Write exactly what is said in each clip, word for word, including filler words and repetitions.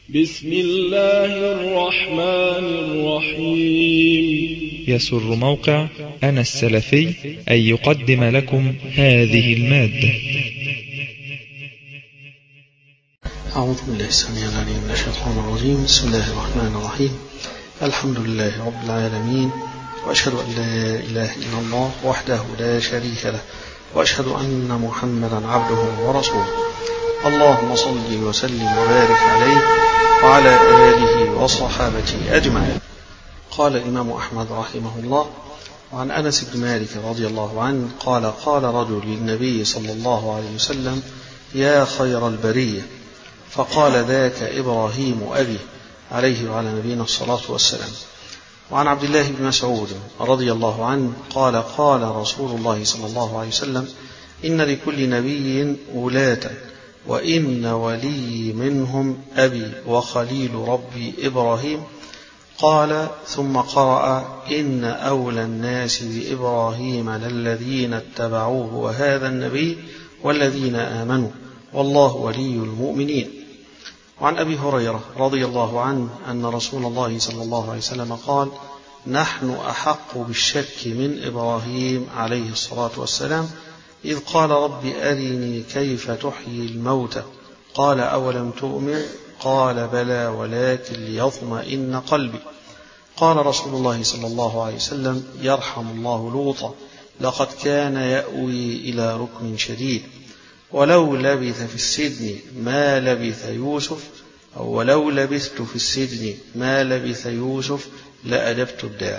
بسم الله الرحمن الرحيم. يسر موقع أنا السلفي أن يقدم لكم هذه المادة. أعوذ بالله السميع العليم من الشيطان الرجيم. بسم الله الرحمن الرحيم. الحمد لله رب العالمين، وأشهد أن لا إله إلا الله وحده لا شريك له، وأشهد أن محمدا عبده ورسوله. اللهم صل وسلم وبارك عليه وعلى آله وصحابته أجمعين. قال الإمام أحمد رحمه الله: وعن أنس بن مالك رضي الله عنه قال: قال رجل للنبي صلى الله عليه وسلم: يا خير البرية. فقال: ذاك إبراهيم أبي، عليه وعلى نبينا الصلاة والسلام. وعن عبد الله بن مسعود رضي الله عنه قال: قال رسول الله صلى الله عليه وسلم: إن لكل نبي ولاة، وإن ولي منهم أبي وخليل ربي إبراهيم. قال: ثم قرأ: إن أولى الناس بإبراهيم للذين اتبعوه وهذا النبي والذين آمنوا والله ولي المؤمنين. وعن أبي هريرة رضي الله عنه أن رسول الله صلى الله عليه وسلم قال: نحن أحق بالشك من إبراهيم عليه الصلاة والسلام إذ قال: رب أرني كيف تحيي الموتى. قال: أولم تؤمن؟ قال: بلى ولكن ليطمئن قلبي. قال رسول الله صلى الله عليه وسلم: يرحم الله لوطا، لقد كان يأوي إلى ركن شديد، ولو لبث في السجن ما لبث يوسف، أو ولو لبثت في السجن ما لبث يوسف لأجبت الداعي.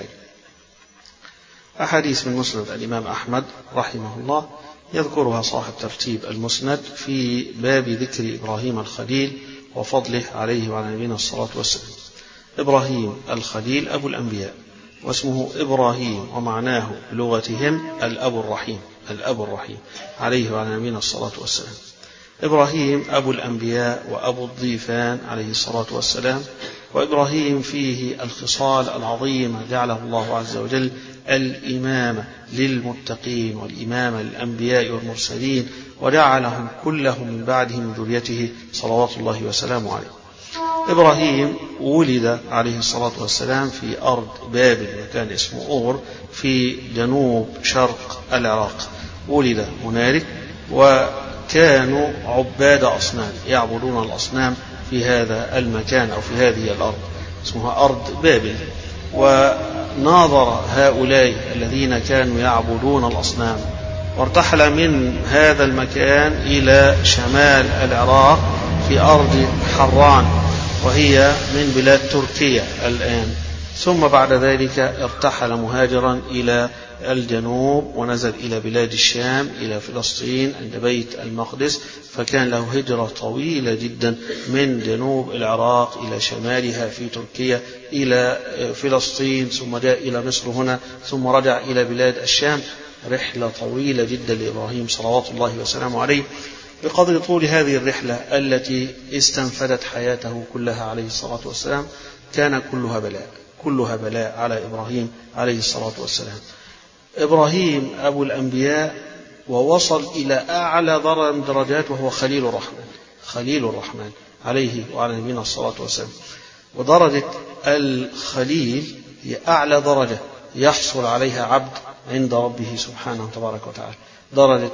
أحاديث من مسند الإمام أحمد رحمه الله يذكرها صاحب ترتيب المسند في باب ذكر إبراهيم الخليل وفضله عليه وعلى نبينا الصلاة والسلام. إبراهيم الخليل أبو الأنبياء، واسمه إبراهيم، ومعناه بلغتهم الأب الرحيم، الأب الرحيم عليه وعلى نبينا الصلاة والسلام. إبراهيم أبو الأنبياء وأبو الضيفان عليه الصلاة والسلام. وإبراهيم فيه الخصال العظيمة جعله الله عز وجل الإمام للمتقين والإمام للأنبياء والمرسلين، وجعلهم كلهم من بعده من ذريته صلوات الله وسلامه عليه. إبراهيم ولد عليه الصلاة والسلام في أرض بابل، مكان اسمه أور في جنوب شرق العراق. ولد هنالك، وكانوا عباد أصنام يعبدون الأصنام في هذا المكان أو في هذه الأرض، اسمها أرض بابل. وناظر هؤلاء الذين كانوا يعبدون الأصنام، وارتحل من هذا المكان إلى شمال العراق في أرض حران، وهي من بلاد تركيا الآن. ثم بعد ذلك ارتحل مهاجرا إلى الجنوب ونزل إلى بلاد الشام، إلى فلسطين عند بيت المقدس، فكان له هجرة طويلة جدا من جنوب العراق إلى شمالها في تركيا إلى فلسطين، ثم جاء إلى مصر هنا، ثم رجع إلى بلاد الشام. رحلة طويلة جدا لإبراهيم صلوات الله وسلامه عليه. بقدر طول هذه الرحلة التي استنفدت حياته كلها عليه الصلاة والسلام كان كلها بلاء، كلها بلاء على إبراهيم عليه الصلاة والسلام. إبراهيم أبو الأنبياء، ووصل إلى أعلى درجات، وهو خليل الرحمن، خليل الرحمن عليه وعلى نبينا الصلاة والسلام. ودرجة الخليل هي أعلى درجة يحصل عليها عبد عند ربه سبحانه تبارك وتعالى. درجة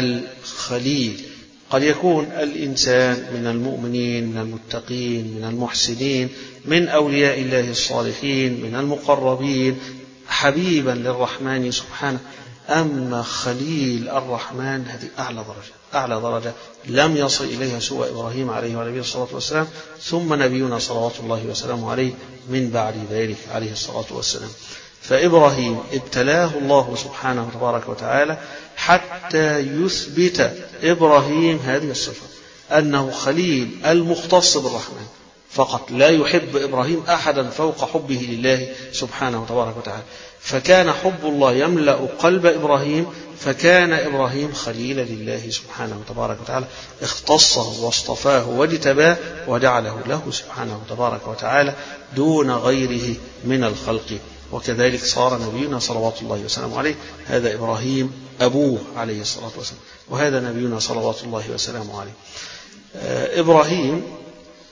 الخليل قد يكون الإنسان من المؤمنين، من المتقين، من المحسنين، من أولياء الله الصالحين، من المقربين، حبيبا للرحمن سبحانه. أما خليل الرحمن هذه أعلى درجة، أعلى درجة لم يصل إليها سوى إبراهيم عليه وعلى نبينا الصلاة والسلام، ثم نبينا صلوات الله وسلامه عليه من بعد ذلك عليه الصلاة والسلام. فإبراهيم ابتلاه الله سبحانه تبارك وتعالى حتى يثبت إبراهيم هذه الصفة، أنه خليل المختص بالرحمن فقط، لا يحب إبراهيم أحدا فوق حبه لله سبحانه تبارك وتعالى. فكان حب الله يملأ قلب إبراهيم، فكان إبراهيم خليلا لله سبحانه تبارك وتعالى، اختصه واصطفاه واجتباه وجعله له سبحانه تبارك وتعالى دون غيره من الخلق. وكذلك صار نبينا صلوات الله وسلامه عليه هذا إبراهيم أبوه عليه الصلاة والسلام، وهذا نبينا صلوات الله وسلامه عليه. إبراهيم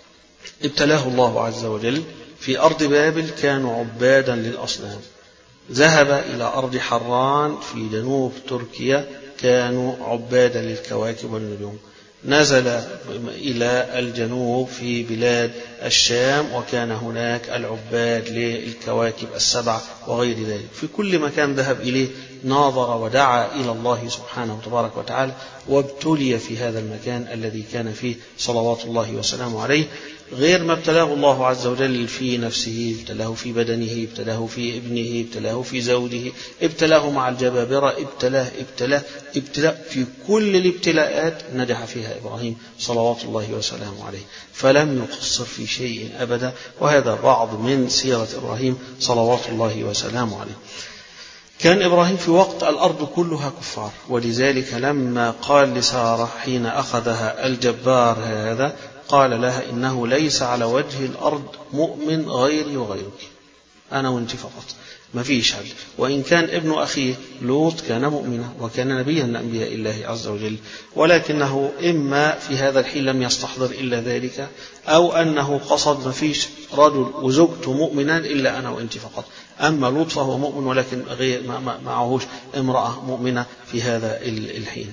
ابتلاه الله عز وجل في أرض بابل، كانوا عبادا للأصنام. ذهب إلى أرض حران في جنوب تركيا، كانوا عبادا للكواكب والنجوم. نزل إلى الجنوب في بلاد الشام، وكان هناك العباد للكواكب السبع وغير ذلك. في كل مكان ذهب إليه ناظر ودعا إلى الله سبحانه وتبارك وتعالى، وابتلي في هذا المكان الذي كان فيه صلوات الله وسلامه عليه. غير ما ابتلاه الله عز وجل في نفسه، ابتلاه في بدنه، ابتلاه في ابنه، ابتلاه في زوجه، ابتلاه مع الجبابرة، ابتلاه ابتلاه ابتلاء. في كل الابتلاءات نجح فيها إبراهيم صلوات الله وسلامه عليه، فلم يقصر في شيء أبدا. وهذا بعض من سيرة إبراهيم صلوات الله وسلامه عليه. كان إبراهيم في وقت الأرض كلها كفار، ولذلك لما قال لسارة حين أخذها الجبار هذا، قال لها إنه ليس على وجه الأرض مؤمن غيري وغيرك، أنا وأنت فقط، ما فيش حد. وإن كان ابن أخيه لوط كان مؤمنا وكان نبيا من أنبياء الله عز وجل، ولكنه إما في هذا الحين لم يستحضر إلا ذلك، أو أنه قصد ما فيش رجل وزوجته مؤمنا إلا أنا وأنت فقط. أما لوط فهو مؤمن ولكن غير ما معهوش امرأة مؤمنة في هذا الحين.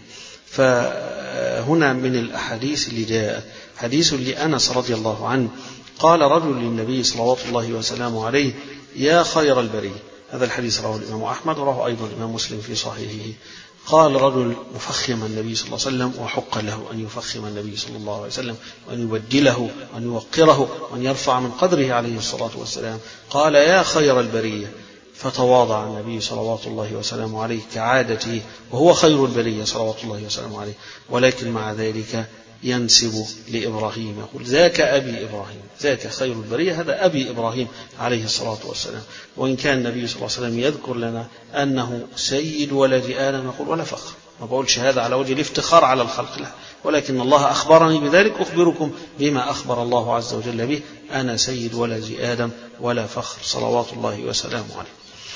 فهنا من الأحاديث اللي جاءت حديث لأنس رضي الله عنه، قال رجل للنبي صلوات الله وسلامه عليه: يا خير البرية. هذا الحديث رواه الإمام أحمد ورواه أيضا الإمام مسلم في صحيحه. قال رجل مفخم النبي صلى الله عليه وسلم، وحق له أن يفخم النبي صلى الله عليه وسلم وأن يبدله وأن يوقره وأن يرفع من قدره عليه الصلاة والسلام. قال: يا خير البرية. فتواضع النبي صلوات الله وسلامه عليه كعادته، وهو خير البرية صلوات الله وسلامه عليه، ولكن مع ذلك ينسب لإبراهيم، يقول: ذاك أبي إبراهيم، ذاك خير البرية، هذا أبي إبراهيم عليه الصلاة والسلام. وإن كان النبي صلى الله عليه وسلم يذكر لنا أنه سيد ولد آدم، يقول: ولا فخر، ما بقولش هذا على وجه الافتخار على الخلق، لا، ولكن الله أخبرني بذلك، أخبركم بما أخبر الله عز وجل به، أنا سيد ولد آدم ولا فخر صلوات الله وسلامه عليه.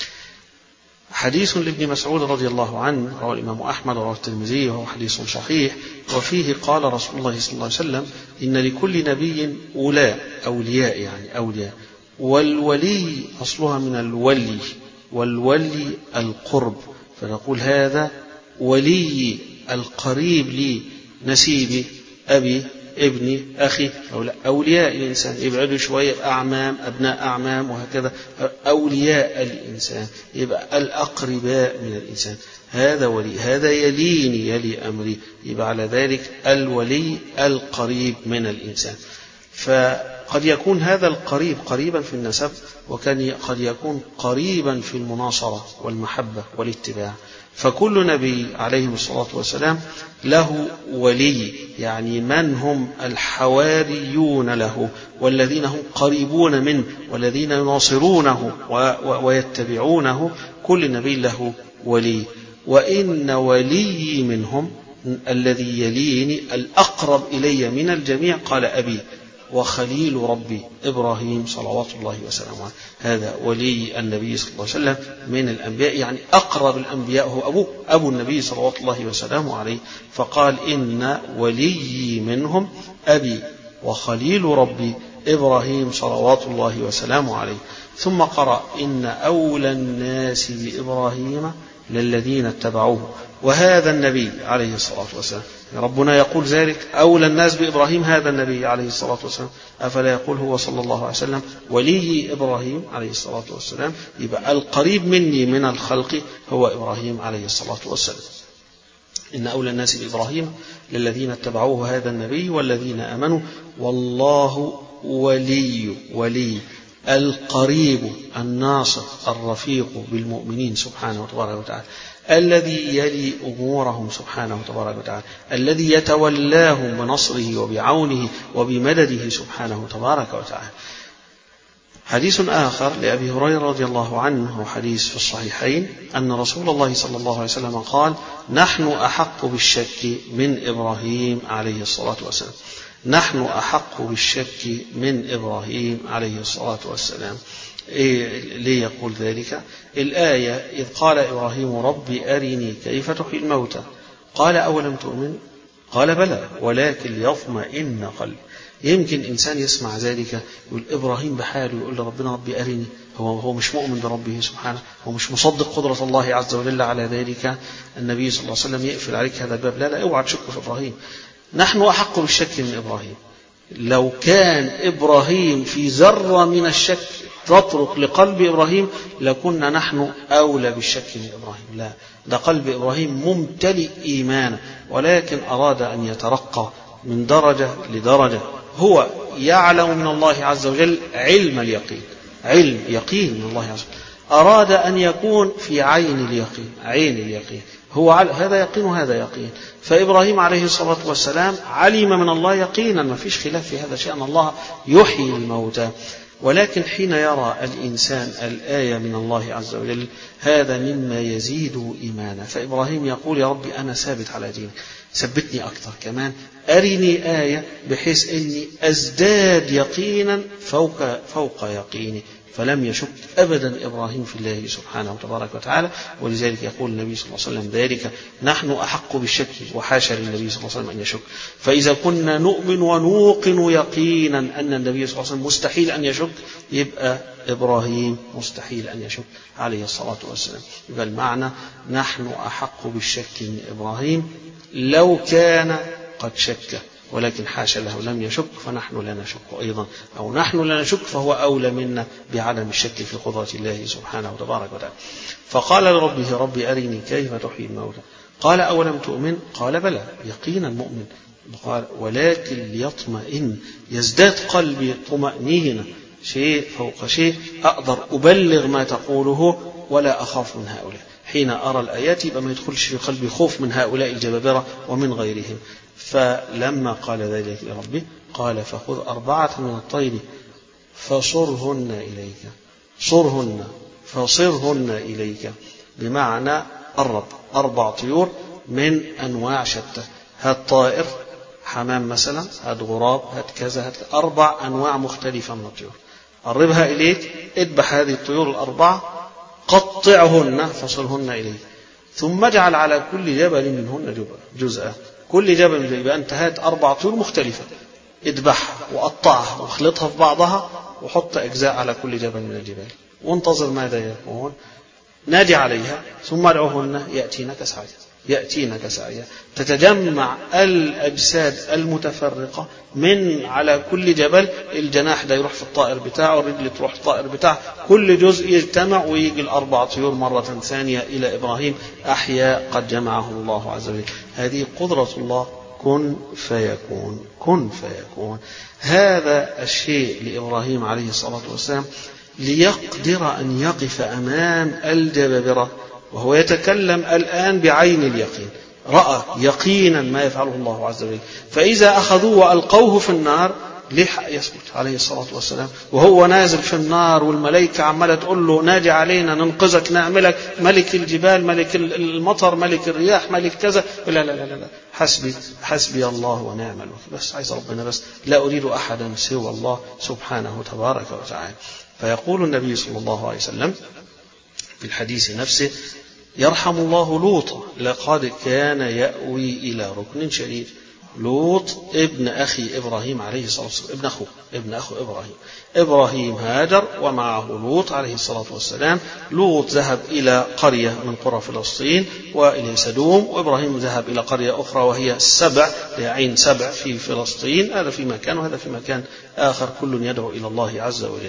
حديث لابن مسعود رضي الله عنه رواه الإمام أحمد ورواه الترمذي، وهو حديث صحيح، وفيه قال رسول الله صلى الله عليه وسلم: إن لكل نبي أولاء، أولياء يعني أولياء، والولي أصلها من الولي، والولي القرب، فنقول هذا ولي القريب لي، نسيبي، أبي، ابني، أخي، أولياء الإنسان يبعدوا شوية، أعمام، أبناء أعمام، وهكذا أولياء الإنسان، يبقى الأقرباء من الإنسان، هذا ولي، هذا يليني يلي أمري، يبقى على ذلك الولي القريب من الإنسان. فقد يكون هذا القريب قريبا في النسب، وكان قد يكون قريبا في المناصرة والمحبة والاتباع. فكل نبي عليه الصلاة والسلام له ولي، يعني من هم الحواريون له، والذين هم قريبون منه، والذين يناصرونه ويتبعونه، كل نبي له ولي. وإن ولي منهم الذي يليني الأقرب إلي من الجميع، قال أبي وخليل ربي إبراهيم صلوات الله وسلامه عليه، هذا ولي النبي صلى الله عليه وسلم من الأنبياء، يعني أقرب الأنبياء هو أبوه، أبو النبي صلوات الله وسلامه عليه. فقال: إن ولي منهم أبي وخليل ربي إبراهيم صلوات الله وسلامه عليه. ثم قرأ: إن أولى الناس بإبراهيم للذين اتبعوه. وهذا النبي عليه الصلاة والسلام، ربنا يقول ذلك: أولى الناس بإبراهيم هذا النبي عليه الصلاة والسلام، أفلا يقول هو صلى الله عليه وسلم ولي إبراهيم عليه الصلاة والسلام؟ يبقى القريب مني من الخلق هو إبراهيم عليه الصلاة والسلام. إن أولى الناس بإبراهيم للذين اتبعوه هذا النبي والذين آمنوا، والله ولي ولي القريب الناصر الرفيق بالمؤمنين سبحانه وتبارك وتعالى، الذي يلي أمورهم سبحانه وتبارك وتعالى، الذي يتولاهم بنصره وبعونه وبمدده سبحانه وتبارك وتعالى. حديث آخر لأبي هريرة رضي الله عنه، حديث في الصحيحين، أن رسول الله صلى الله عليه وسلم قال: نحن أحق بالشك من إبراهيم عليه الصلاة والسلام. نحن أحق بالشك من إبراهيم عليه الصلاة والسلام. إيه ليه يقول ذلك؟ الآية: إذ قال إبراهيم ربي أرني كيف تحيي الموتى، قال أولم تؤمن؟ قال بلى ولكن ليطمئن قلبي. يمكن إنسان يسمع ذلك يقول إبراهيم بحاله يقول لربنا ربي أرني، هو هو مش مؤمن بربه سبحانه، هو مش مصدق قدرة الله عز وجل على ذلك. النبي صلى الله عليه وسلم يقفل عليك هذا الباب، لا لا اوعى تشك في إبراهيم، نحن أحق بالشك من إبراهيم. لو كان إبراهيم في ذرة من الشك تطرق لقلب إبراهيم لكنا نحن أولى بالشك من إبراهيم. لا، ده قلب إبراهيم ممتلئ إيمانا، ولكن أراد أن يترقى من درجة لدرجة. هو يعلم من الله عز وجل علم اليقين، علم يقين من الله عز وجل، أراد أن يكون في عين اليقين، عين اليقين، هو هذا يقين وهذا يقين. فإبراهيم عليه الصلاة والسلام علم من الله يقينا، ما فيش خلاف في هذا شيء، أن الله يحيي الموتى. ولكن حين يرى الإنسان الآية من الله عز وجل هذا مما يزيد إيمانا. فإبراهيم يقول يا ربي أنا ثابت على دينك، ثبتني أكثر كمان، أرني آية بحيث أني أزداد يقينا فوق, فوق يقيني. فلم يشك أبدا إبراهيم في الله سبحانه وتبارك وتعالى. ولذلك يقول النبي صلى الله عليه وسلم ذلك نحن أحق بالشك، وحاشا للنبي صلى الله عليه وسلم أن يشك. فإذا كنا نؤمن ونوقن يقينا أن النبي صلى الله عليه وسلم مستحيل أن يشك، يبقى إبراهيم مستحيل أن يشك عليه الصلاة والسلام. يبقى المعنى نحن أحق بالشك من إبراهيم لو كان قد شك، ولكن حاشا له لم يشك، فنحن لا نشك أيضا، أو نحن لا نشك فهو أولى منا بعدم الشك في قدرة الله سبحانه وتبارك وتعالى. فقال لربه ربي أرني كيف تحيي الموتى، قال أولم تؤمن، قال بلى يقينا مؤمن، قال ولكن ليطمئن، يزداد قلبي طمأنينة، شيء فوق شيء، أقدر أبلغ ما تقوله ولا أخاف من هؤلاء. حين أرى الآيات يبقى ما يدخلش في قلبي خوف من هؤلاء الجبابرة ومن غيرهم. فلما قال ذلك لربه قال فخذ أربعة من الطير فصرهن إليك، صرهن فصرهن إليك، بمعنى قرب أربع طيور من أنواع شتى، هات طائر حمام مثلا، هات غراب، هات كذا، هات أربع أنواع مختلفة من الطيور، قربها إليك، اذبح هذه الطيور الأربعة، قطعهن فصرهن إليك، ثم اجعل على كل جبل منهن جزءا، كل جبل من يبقى أنت هات أربع طيور مختلفة، اذبحها وقطعها واخلطها في بعضها وحط أجزاء على كل جبل من الجبال، وانتظر ماذا يكون، نادي عليها ثم ادعوهن يأتينك سعيا، يأتينك سعيا، تتجمع الأجساد المتفرقة من على كل جبل، الجناح ده يروح في الطائر بتاعه، الرجل تروح في الطائر بتاعه، كل جزء يجتمع ويجي الأربع طيور مرة ثانية إلى إبراهيم أحياء قد جمعه الله عز وجل. هذه قدرة الله، كن فيكون، كن فيكون. هذا الشيء لإبراهيم عليه الصلاة والسلام ليقدر أن يقف أمام الجبابرة وهو يتكلم الآن بعين اليقين، رأى يقينا ما يفعله الله عز وجل. فإذا أخذوه وألقوه في النار لحق يسكت عليه الصلاة والسلام، وهو نازل في النار والملائكة عمالة تقول له ناجي علينا ننقذك نعملك ملك الجبال، ملك المطر، ملك الرياح، ملك كذا، لا لا لا لا حسبي حسبي الله ونعم الوكيل، بس عايز ربنا بس، لا أريد أحدا سوى الله سبحانه تبارك وتعالى. فيقول النبي صلى الله عليه وسلم في الحديث نفسه يرحم الله لوطا لقد كان يأوي إلى ركن شديد. لوط ابن أخي إبراهيم عليه الصلاة والسلام، ابن أخوه ابن أخو إبراهيم، إبراهيم هاجر ومعه لوط عليه الصلاة والسلام. لوط ذهب إلى قرية من قرى فلسطين وإلى سدوم، وإبراهيم ذهب إلى قرية أخرى وهي السبع، عين سبع في فلسطين، هذا في مكان وهذا في مكان آخر، كل يدعو إلى الله عز وجل.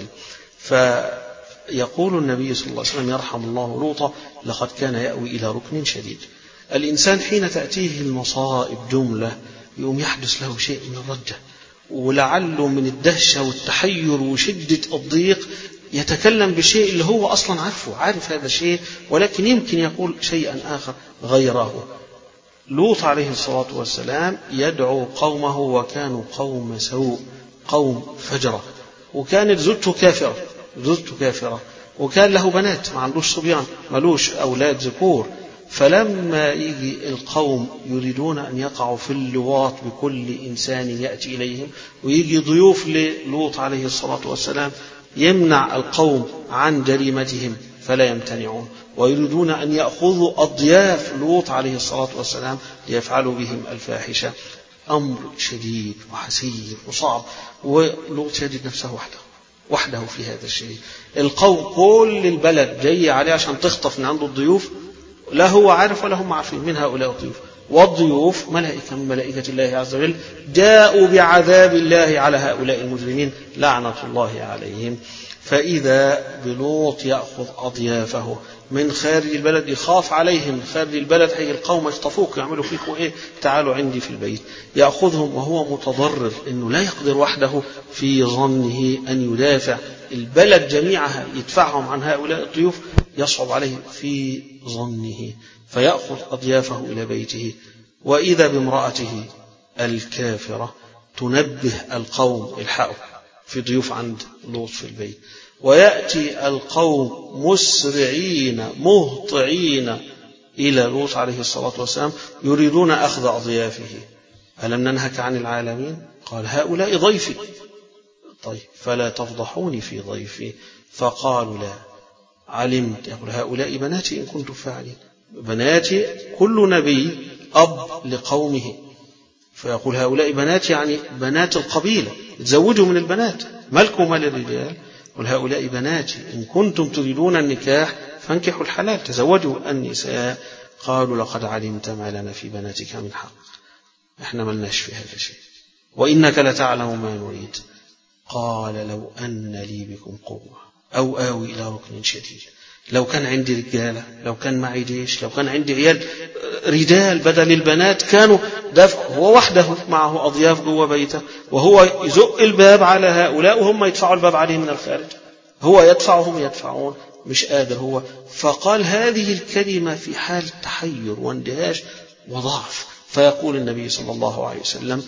فيقول النبي صلى الله عليه وسلم يرحم الله لوطا لقد كان يأوي إلى ركن شديد. الإنسان حين تأتيه المصائب جملة يوم يحدث له شيء من الرجة، ولعله من الدهشة والتحير وشدة الضيق يتكلم بشيء اللي هو أصلا عارفه، عارف هذا الشيء، ولكن يمكن يقول شيئا آخر غيره. لوط عليه الصلاة والسلام يدعو قومه وكانوا قوم سوء، قوم فجرة، وكانت زوجته كافرة، زوجته كافرة، وكان له بنات ما عندوش صبيان، ملوش أولاد ذكور. فلما يجي القوم يريدون أن يقعوا في اللواط بكل إنسان يأتي إليهم، ويجي ضيوف للوط عليه الصلاة والسلام، يمنع القوم عن جريمتهم فلا يمتنعون، ويريدون أن يأخذوا أضياف لوط عليه الصلاة والسلام ليفعلوا بهم الفاحشة. أمر شديد وحسير وصعب، ولوط يجد نفسه وحده وحده في هذا الشيء. القوم كل البلد جاي عليه عشان تخطف من عنده الضيوف، لا هو عارف ولا هم عارفين من هؤلاء الضيوف، والضيوف ملائكة من ملائكة الله عز وجل جاءوا بعذاب الله على هؤلاء المجرمين لعنة الله عليهم. فإذا بلوط يأخذ أضيافه من خارج البلد، يخاف عليهم من خارج البلد، هي القوم يخطفوك يعملوا فيكم إيه، تعالوا عندي في البيت. يأخذهم وهو متضرر إنه لا يقدر وحده في ظنه أن يدافع البلد جميعها، يدفعهم عن هؤلاء الضيوف يصعب عليه في ظنه، فيأخذ أضيافه إلى بيته. وإذا بامرأته الكافرة تنبه القوم الحقوا في ضيوف عند لوط في البيت، ويأتي القوم مسرعين مهطعين إلى لوط عليه الصلاة والسلام يريدون أخذ أضيافه. ألم ننهك عن العالمين؟ قال هؤلاء ضيفي. طيب فلا تفضحوني في ضيفي. فقالوا لا علمت، يقول هؤلاء بناتي إن كنتم فاعلين. بناتي، كل نبي أب لقومه، فيقول هؤلاء بناتي يعني بنات القبيلة، تزوجوا من البنات، ملكوا مال الرجال. قل هؤلاء بناتي إن كنتم تريدون النكاح فانكحوا الحلال، تزوجوا النساء. قالوا لقد علمت ما لنا في بناتك من حق، احنا ملناش في هذا شيء، وإنك لتعلم ما نريد. قال لو أن لي بكم قوة أو آوي إلى ركن شديد. لو كان عندي رجالة، لو كان معي جيش، لو كان عندي عيال رجال بدل البنات كانوا دفع. هو وحده معه أضياف جوه بيته، وهو يزق الباب على هؤلاء وهم يدفعوا الباب عليه من الخارج، هو يدفعهم يدفعون، مش قادر هو. فقال هذه الكلمة في حال تحير واندهاش وضعف. فيقول النبي صلى الله عليه وسلم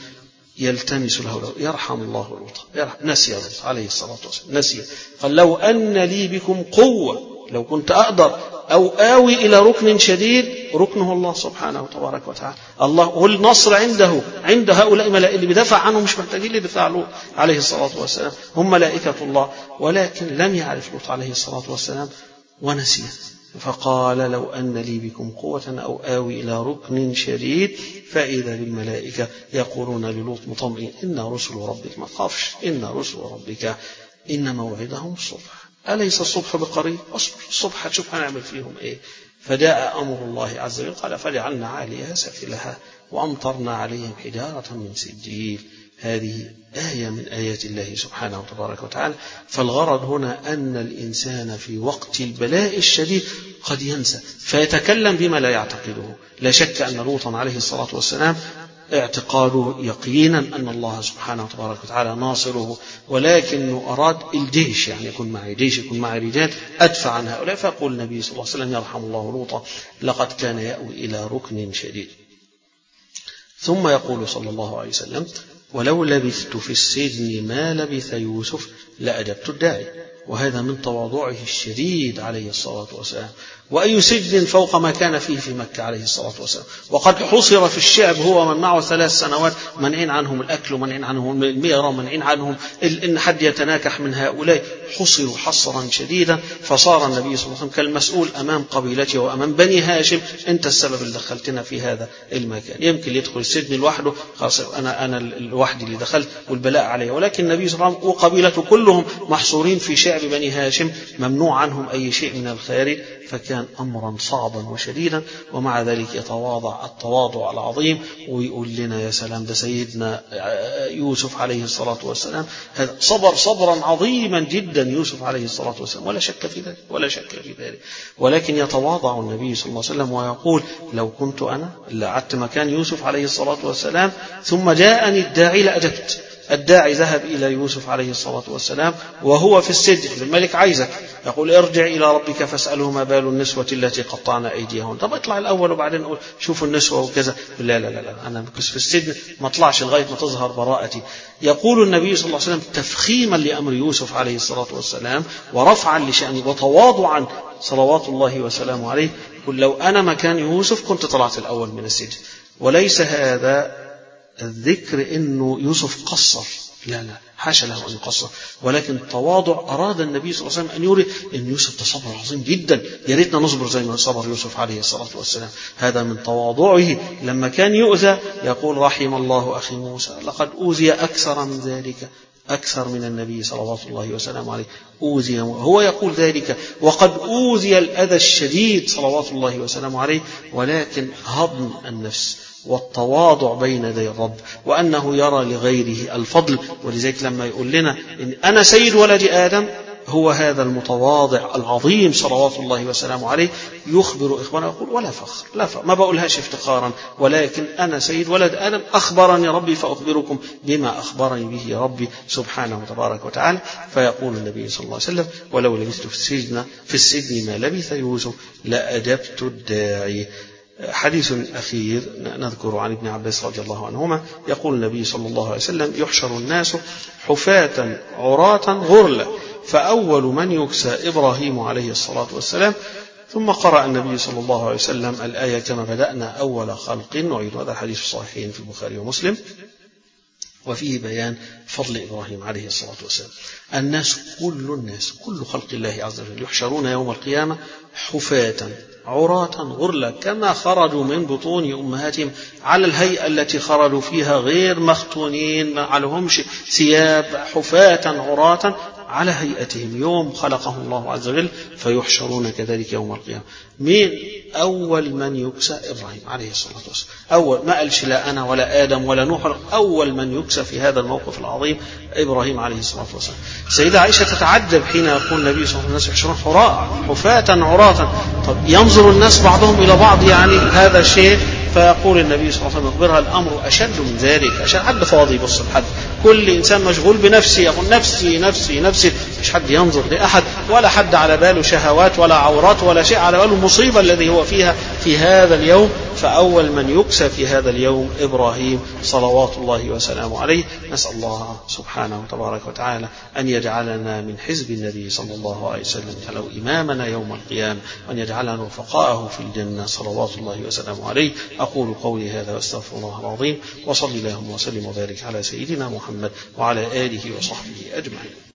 يلتمس له، يرحم الله لوطا، نسي لوط عليه الصلاة والسلام، نسي. قال لو أن لي بكم قوة، لو كنت أقدر أو آوي إلى ركن شديد، ركنه الله سبحانه وتبارك وتعالى. الله هو النصر عنده، عند هؤلاء ملائكة اللي بدفع عنهم، مش محتاجين لدفاع له عليه الصلاة والسلام، هم ملائكة الله. ولكن لم يعرف لوط عليه الصلاة والسلام ونسي. فقال لو أن لي بكم قوة أو آوي إلى ركن شديد. فإذا بالملائكة يقولون للوط مطمئن إن رسل ربك، ما تخافش، إن رسل ربك إن موعدهم الصبح، أليس الصبح بقريب؟ أصبر الصبح هتشوف هنعمل فيهم إيه. فجاء أمر الله عز وجل قال فجعلنا عاليها سافلها وأمطرنا عليهم حجارة من سجيل. هذه آية من آيات الله سبحانه وتبارك وتعالى. فالغرض هنا أن الإنسان في وقت البلاء الشديد قد ينسى فيتكلم بما لا يعتقده. لا شك أن لوطا عليه الصلاة والسلام اعتقاده يقينا أن الله سبحانه وتبارك وتعالى ناصره، ولكنه أراد الجيش، يعني يكون معي جيش، يكون معي رجال أدفع عن هؤلاء. فيقول النبي صلى الله عليه وسلم يرحم الله لوطا لقد كان يأوي إلى ركن شديد. ثم يقول صلى الله عليه وسلم ولو لبثت في السجن ما لبث يوسف لأجبت الداعي. وهذا من تواضعه الشديد عليه الصلاة والسلام. وأي سجن فوق ما كان فيه في مكة عليه الصلاة والسلام، وقد حصر في الشعب هو من معه ثلاث سنوات، منعين عنهم الأكل ومنعين عنهم الميرة ومنعين عنهم إن حد يتناكح من هؤلاء، حصروا حصرا شديدا. فصار النبي صلى الله عليه وسلم كالمسؤول أمام قبيلته وأمام بني هاشم، أنت السبب اللي دخلتنا في هذا المكان. يمكن يدخل السجن لوحده، خلاص أنا أنا الوحيد اللي دخلت والبلاء عليه، ولكن النبي صلى الله عليه وسلم وقبيلته كلهم محصورين في شعب بني هاشم، ممنوع عنهم أي شيء من الخارج. فكان أمرا صعبا وشديدا، ومع ذلك يتواضع التواضع العظيم ويقول لنا يا سلام ده سيدنا يوسف عليه الصلاة والسلام هذا صبر صبرا عظيما جدا يوسف عليه الصلاة والسلام، ولا شك في ذلك ولا شك في ذلك. ولكن يتواضع النبي صلى الله عليه وسلم ويقول لو كنت أنا اللي قعدت مكان يوسف عليه الصلاة والسلام ثم جاءني الداعي لأجبت. الداعي ذهب إلى يوسف عليه الصلاة والسلام وهو في السجن، الملك عايزك، يقول ارجع إلى ربك فاسأله ما بال النسوة التي قطعنا أيديهن. طب اطلع الأول وبعدين نقول شوفوا النسوة وكذا. لا لا لا, لا. أنا في السجن ما اطلعش لغاية ما تظهر براءتي. يقول النبي صلى الله عليه وسلم تفخيما لأمر يوسف عليه الصلاة والسلام ورفعا لشأنه وتواضعا صلوات الله وسلامه عليه، يقول لو أنا مكان يوسف كنت طلعت الأول من السجن. وليس هذا الذكر إنه يوسف قصر لا لا حاشا له أن يقصر، ولكن التواضع أراد النبي صلى الله عليه وسلم أن يري أن يوسف ده صبر عظيم جدا، يا ريتنا نصبر زي ما صبر يوسف عليه الصلاة والسلام. هذا من تواضعه، لما كان يؤذى يقول رحم الله أخي موسى لقد أوذي أكثر من ذلك، أكثر من النبي صلى الله عليه وسلم عليه أوذي، هو يقول ذلك وقد أوذي الأذى الشديد صلوات الله وسلم عليه، ولكن هضم النفس والتواضع بين يدي الرب، وأنه يرى لغيره الفضل. ولذلك لما يقول لنا إن أنا سيد ولد آدم، هو هذا المتواضع العظيم صلوات الله وسلامه عليه يخبر إخبارنا يقول ولا فخر، لا فخر، ما بقولهاش افتخارا، ولكن أنا سيد ولد آدم أخبرني ربي فأخبركم بما أخبرني به ربي سبحانه وتبارك وتعالى. فيقول النبي صلى الله عليه وسلم ولو لبثت في السجن في السجن ما لبث يوسف لأدبت الداعي. حديث أخير نذكر عن ابن عباس رضي الله عنهما، يقول النبي صلى الله عليه وسلم يحشر الناس حفاة عراة غرلا، فأول من يكسى إبراهيم عليه الصلاة والسلام. ثم قرأ النبي صلى الله عليه وسلم الآية كما بدأنا أول خلق نعيد. هذا الحديث صحيح في البخاري ومسلم، وفيه بيان فضل إبراهيم عليه الصلاة والسلام. الناس كل الناس كل خلق الله عز وجل يحشرون يوم القيامة حفاة عراة غرلا، كما خرجوا من بطون أمهاتهم على الهيئة التي خرجوا فيها، غير مختونين، ما عليهمش ثياب، حفاة عراة على هيئتهم يوم خلقهم الله عز وجل، فيحشرون كذلك يوم القيامة. مين أول من يكسى؟ إبراهيم عليه الصلاة والسلام. أول ما قالش لا أنا ولا آدم ولا نوح، أول من يكسى في هذا الموقف العظيم إبراهيم عليه الصلاة والسلام. سيدة عائشة تتعجب حين يقول النبي صلى الله عليه وسلم الناس يحشرون حفاة عراة، طب ينظر الناس بعضهم إلى بعض يعني هذا شيء، فيقول النبي صلى الله عليه وسلم يخبرها الأمر أشد من ذلك، عشان حد فاضي يبص لحد، كل إنسان مشغول بنفسه يقول نفسي نفسي نفسي، مش حد ينظر لأحد، ولا حد على باله شهوات ولا عورات ولا شيء، على باله المصيبة الذي هو فيها في هذا اليوم. فأول من يكسى في هذا اليوم إبراهيم صلوات الله وسلامه عليه. نسأل الله سبحانه وتبارك وتعالى أن يجعلنا من حزب النبي صلى الله عليه وسلم، يجعله إمامنا يوم القيامة، وأن يجعلنا رفقاءه في الجنة صلوات الله وسلامه عليه. أقول قولي هذا واستغفر الله العظيم، وصلي اللهم وسلم وبارك على سيدنا محمد وعلى آله وصحبه أجمعين.